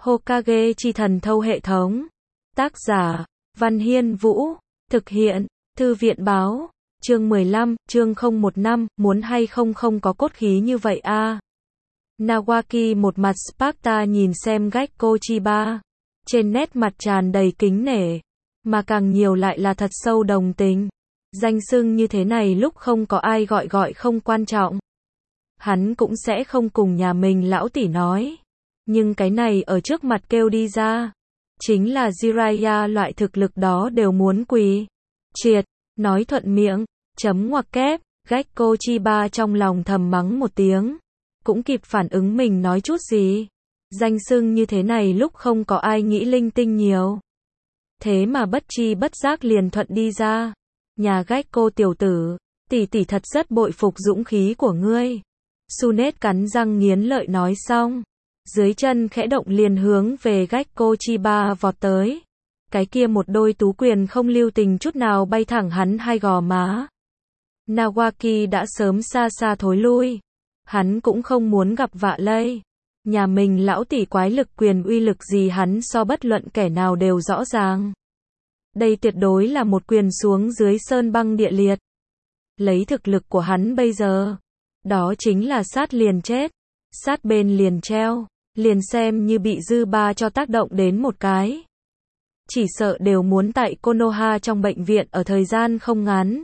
Hokage chi thần thâu hệ thống. Tác giả, Văn Hiên Vũ. Thực hiện, Thư viện Báo. Chương 15, chương 015, muốn hay không có cốt khí như vậy a. Nawaki một mặt Sparta nhìn xem Gekko Chiba. Trên nét mặt tràn đầy kính nể. Mà càng nhiều lại là thật sâu đồng tình. Danh xưng như thế này lúc không có ai gọi không quan trọng. Hắn cũng sẽ không cùng nhà mình lão tỷ nói. Nhưng cái này ở trước mặt kêu đi ra. Chính là Jiraiya loại thực lực đó đều muốn quỳ. Triệt, nói thuận miệng, chấm ngoặc kép, Gekko Chiba trong lòng thầm mắng một tiếng. Cũng kịp phản ứng mình nói chút gì. Danh xưng như thế này lúc không có ai nghĩ linh tinh nhiều. Thế mà bất chi bất giác liền thuận đi ra. Nhà Gekko tiểu tử, tỷ tỷ thật rất bội phục dũng khí của ngươi. Tsunade cắn răng nghiến lợi nói xong. Dưới chân khẽ động liền hướng về Gekko Chiba vọt tới. Cái kia một đôi tú quyền không lưu tình chút nào bay thẳng hắn hai gò má. Nawaki đã sớm xa xa thối lui. Hắn cũng không muốn gặp vạ lây. Nhà mình lão tỷ quái lực quyền uy lực gì hắn so bất luận kẻ nào đều rõ ràng. Đây tuyệt đối là một quyền xuống dưới sơn băng địa liệt. Lấy thực lực của hắn bây giờ, đó chính là sát liền chết, sát bên liền treo, liền xem như bị dư ba cho tác động đến một cái. Chỉ sợ đều muốn tại Konoha trong bệnh viện ở thời gian không ngắn.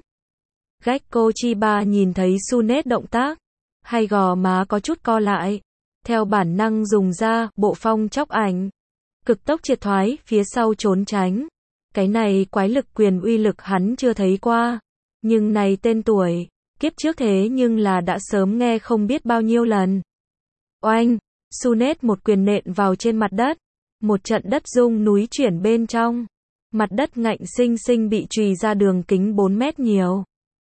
Gekko Chiba nhìn thấy Tsunade động tác, hay gò má có chút co lại. Theo bản năng dùng ra bộ phong chóc ảnh. Cực tốc triệt thoái phía sau trốn tránh. Cái này quái lực quyền uy lực hắn chưa thấy qua. Nhưng này tên tuổi, kiếp trước thế nhưng là đã sớm nghe không biết bao nhiêu lần. Oanh, Tsunade một quyền nện vào trên mặt đất. Một trận đất rung núi chuyển bên trong. Mặt đất ngạnh xinh xinh bị chùy ra đường kính 4 mét nhiều.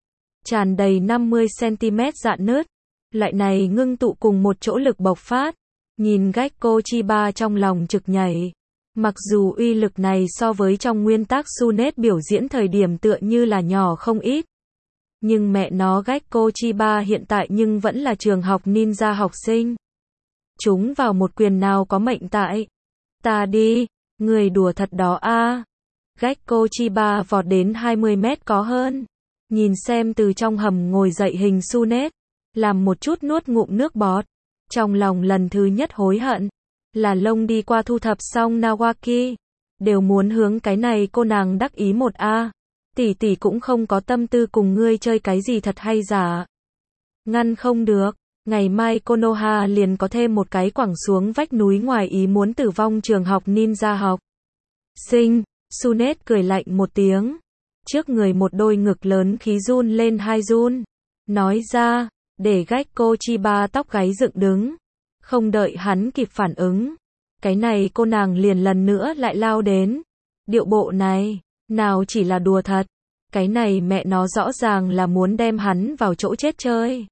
Tràn đầy 50 cm rạn nứt. Loại này ngưng tụ cùng một chỗ lực bộc phát. Nhìn Gekko Chiba trong lòng trực nhảy. Mặc dù uy lực này so với trong nguyên tác Tsunade biểu diễn thời điểm tựa như là nhỏ không ít. Nhưng mẹ nó Gekko Chiba hiện tại nhưng vẫn là trường học ninja học sinh. Chúng vào một quyền nào có mệnh tại. Ta đi, người đùa thật đó a. Gekko Chiba vọt đến 20 mét có hơn. Nhìn xem từ trong hầm ngồi dậy hình Tsunade. Làm một chút nuốt ngụm nước bọt. Trong lòng lần thứ nhất hối hận. Là lông đi qua thu thập xong Nawaki. Đều muốn hướng cái này cô nàng đắc ý một a. Tỷ tỷ cũng không có tâm tư cùng ngươi chơi cái gì thật hay giả. Ngăn không được. Ngày mai Konoha liền có thêm một cái quẳng xuống vách núi ngoài ý muốn tử vong trường học ninja học. Sinh, Tsunade cười lạnh một tiếng. Trước người một đôi ngực lớn khí run lên hai run. Nói ra, để Gekko Chiba tóc gáy dựng đứng. Không đợi hắn kịp phản ứng. Cái này cô nàng liền lần nữa lại lao đến. Điệu bộ này, nào chỉ là đùa thật. Cái này mẹ nó rõ ràng là muốn đem hắn vào chỗ chết chơi.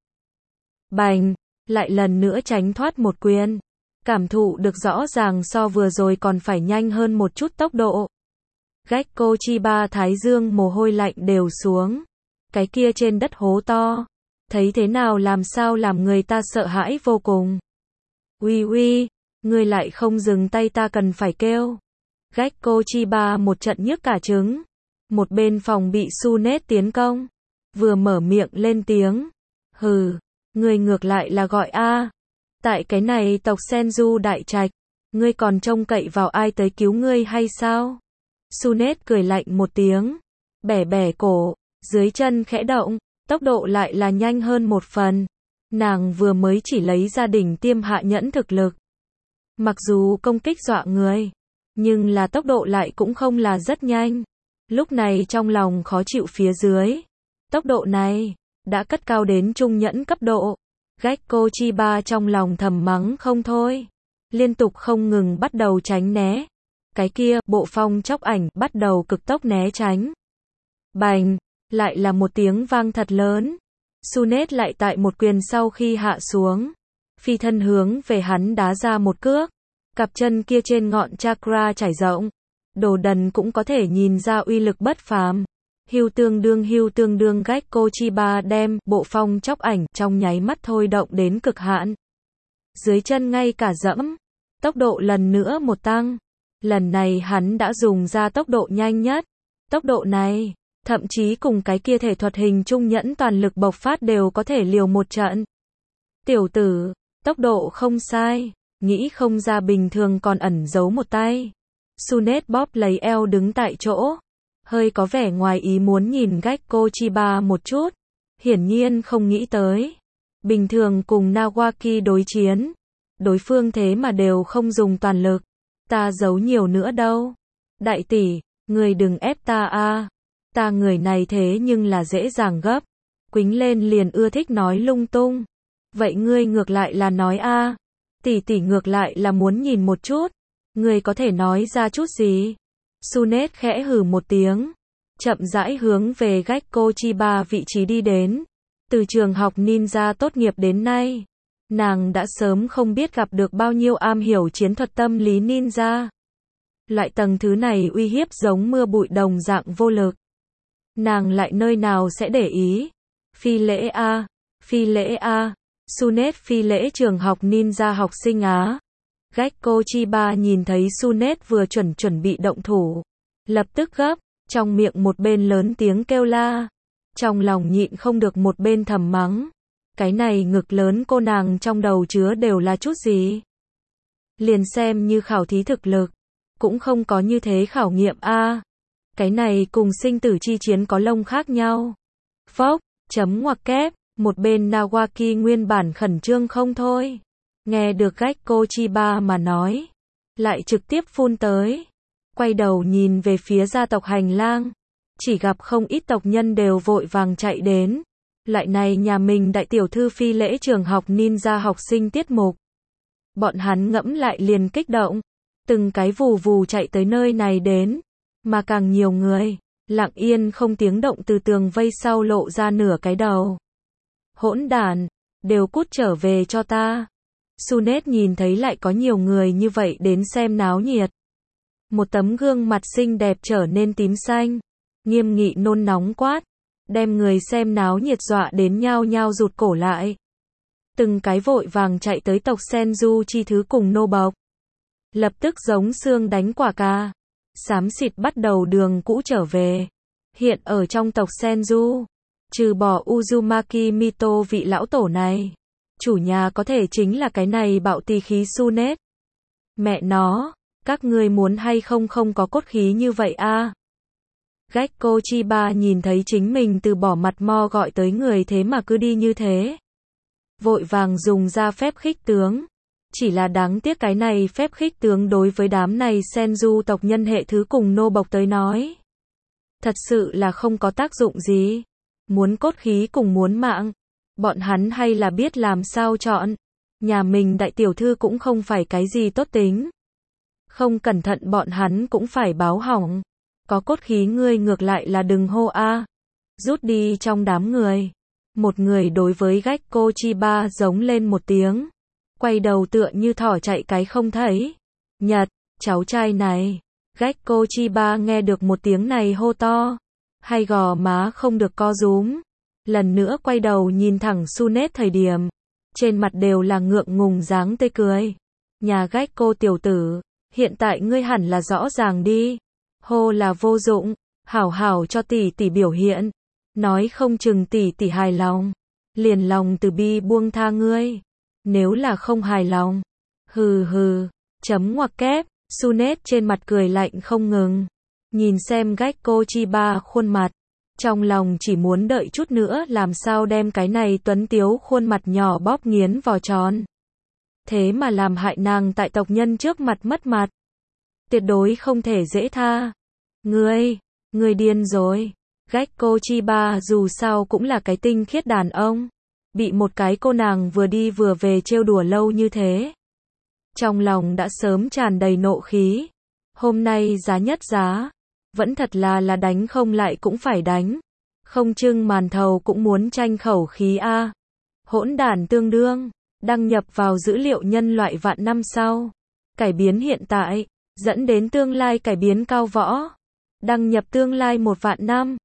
Bành, lại lần nữa tránh thoát một quyền. Cảm thụ được rõ ràng so vừa rồi còn phải nhanh hơn một chút tốc độ. Gekko Chiba thái dương mồ hôi lạnh đều xuống. Cái kia trên đất hố to. Thấy thế nào làm sao làm người ta sợ hãi vô cùng. Uy, ngươi lại không dừng tay ta cần phải kêu. Gekko Chiba một trận nhức cả trứng. Một bên phòng bị Tsunade tiến công. Vừa mở miệng lên tiếng. Hừ, ngươi ngược lại là gọi a. Tại cái này tộc Senju đại trạch. Ngươi còn trông cậy vào ai tới cứu ngươi hay sao? Tsunade cười lạnh một tiếng. Bẻ cổ, dưới chân khẽ động. Tốc độ lại là nhanh hơn một phần. Nàng vừa mới chỉ lấy ra đỉnh tiêm hạ nhẫn thực lực. Mặc dù công kích dọa người, nhưng là tốc độ lại cũng không là rất nhanh. Lúc này trong lòng khó chịu phía dưới. Tốc độ này, đã cất cao đến trung nhẫn cấp độ. Gekko Chiba trong lòng thầm mắng không thôi. Liên tục không ngừng bắt đầu tránh né. Cái kia, bộ phong chóc ảnh, bắt đầu cực tốc né tránh. Bành! Lại là một tiếng vang thật lớn. Tsunade lại tại một quyền sau khi hạ xuống. Phi thân hướng về hắn đá ra một cước. Cặp chân kia trên ngọn chakra trải rộng. Đồ đần cũng có thể nhìn ra uy lực bất phàm. Hưu tương đương Gekko Chiba đem bộ phong chóc ảnh trong nháy mắt thôi động đến cực hạn. Dưới chân ngay cả dẫm. tốc độ lần nữa một tăng. Lần này hắn đã dùng ra tốc độ nhanh nhất. Tốc độ này, thậm chí cùng cái kia thể thuật hình trung nhẫn toàn lực bộc phát đều có thể liều một trận. Tiểu tử, tốc độ không sai, nghĩ không ra bình thường còn ẩn giấu một tay. Sunet bóp lấy eo đứng tại chỗ, hơi có vẻ ngoài ý muốn nhìn Gekko Chiba một chút, hiển nhiên không nghĩ tới. Bình thường cùng Nawaki đối chiến, đối phương thế mà đều không dùng toàn lực, ta giấu nhiều nữa đâu. Đại tỷ, người đừng ép ta a, ta người này thế nhưng là dễ dàng gấp, quýnh lên liền ưa thích nói lung tung. Vậy ngươi ngược lại là nói a, tỷ tỷ ngược lại là muốn nhìn một chút, ngươi có thể nói ra chút gì? Sunet khẽ hừ một tiếng, chậm rãi hướng về Gekko Chiba vị trí đi đến. Từ trường học ninja tốt nghiệp đến nay, nàng đã sớm không biết gặp được bao nhiêu am hiểu chiến thuật tâm lý ninja. Loại tầng thứ này uy hiếp giống mưa bụi đồng dạng vô lực. Nàng lại nơi nào sẽ để ý? Phi lễ a, phi lễ a. Sunet phi lễ trường học ninja học sinh á. Gekko Chiba nhìn thấy Sunet vừa chuẩn bị động thủ, lập tức gấp, trong miệng một bên lớn tiếng kêu la, trong lòng nhịn không được một bên thầm mắng. Cái này ngực lớn cô nàng trong đầu chứa đều là chút gì? Liền xem như khảo thí thực lực, cũng không có như thế khảo nghiệm a. Cái này cùng sinh tử chi chiến có lông khác nhau. Phốc, chấm ngoặc kép, một bên Nawaki nguyên bản khẩn trương không thôi. Nghe được Gekko Chiba mà nói, lại trực tiếp phun tới. Quay đầu nhìn về phía gia tộc hành lang, chỉ gặp không ít tộc nhân đều vội vàng chạy đến. Lại này nhà mình đại tiểu thư phi lễ trường học ninja học sinh tiết mục. Bọn hắn ngẫm lại liền kích động, từng cái vù vù chạy tới nơi này đến, mà càng nhiều người, lặng yên không tiếng động từ tường vây sau lộ ra nửa cái đầu. Hỗn đản, đều cút trở về cho ta. Sunet nhìn thấy lại có nhiều người như vậy đến xem náo nhiệt. Một tấm gương mặt xinh đẹp trở nên tím xanh, nghiêm nghị nôn nóng quát, đem người xem náo nhiệt dọa đến nhao nhao rụt cổ lại. Từng cái vội vàng chạy tới tộc Senju chi thứ cùng nô bộc. Lập tức giống xương đánh quả cà, xám xịt bắt đầu đường cũ trở về. Hiện ở trong tộc Senju, trừ bỏ Uzumaki Mito vị lão tổ này, chủ nhà có thể chính là cái này bạo tì khí Sunet. Mẹ nó, các ngươi muốn hay không có cốt khí như vậy a? Gekko Chiba nhìn thấy chính mình từ bỏ mặt mo gọi tới người thế mà cứ đi như thế. Vội vàng dùng ra phép khích tướng. Chỉ là đáng tiếc cái này phép khích tướng đối với đám này Senju tộc nhân hệ thứ cùng nô bộc tới nói. Thật sự là không có tác dụng gì. Muốn cốt khí cùng muốn mạng. Bọn hắn hay là biết làm sao chọn. Nhà mình đại tiểu thư cũng không phải cái gì tốt tính. Không cẩn thận bọn hắn cũng phải báo hỏng. Có cốt khí ngươi ngược lại là đừng hô a. Rút đi trong đám người. Một người đối với Gekko Chiba giống lên một tiếng. Quay đầu tựa như thỏ chạy cái không thấy. Nhật, cháu trai này. Gekko Chiba nghe được một tiếng này hô to. Hay gò má không được co rúm. Lần nữa quay đầu nhìn thẳng Sunet thời điểm. Trên mặt đều là ngượng ngùng dáng tươi cười. Nhà Gekko tiểu tử, hiện tại ngươi hẳn là rõ ràng đi. Hô là vô dụng, hảo hảo cho tỷ tỷ biểu hiện. Nói không chừng tỷ tỷ hài lòng. Liền lòng từ bi buông tha ngươi. Nếu là không hài lòng. Hừ hừ, chấm ngoặc kép, Sunet trên mặt cười lạnh không ngừng. Nhìn xem Gekko Chiba khuôn mặt. Trong lòng chỉ muốn đợi chút nữa làm sao đem cái này tuấn tiếu khuôn mặt nhỏ bóp nghiến vào tròn. Thế mà làm hại nàng tại tộc nhân trước mặt mất mặt. Tuyệt đối không thể dễ tha. Ngươi điên rồi. Gekko Chiba dù sao cũng là cái tinh khiết đàn ông. Bị một cái cô nàng vừa đi vừa về trêu đùa lâu như thế. Trong lòng đã sớm tràn đầy nộ khí. Hôm nay giá nhất giá. Vẫn thật là đánh không lại cũng phải đánh. Không trưng màn thầu cũng muốn tranh khẩu khí a. Hỗn đản tương đương. Đăng nhập vào dữ liệu nhân loại vạn năm sau. Cải biến hiện tại. Dẫn đến tương lai cải biến cao võ. Đăng nhập tương lai 1 vạn năm.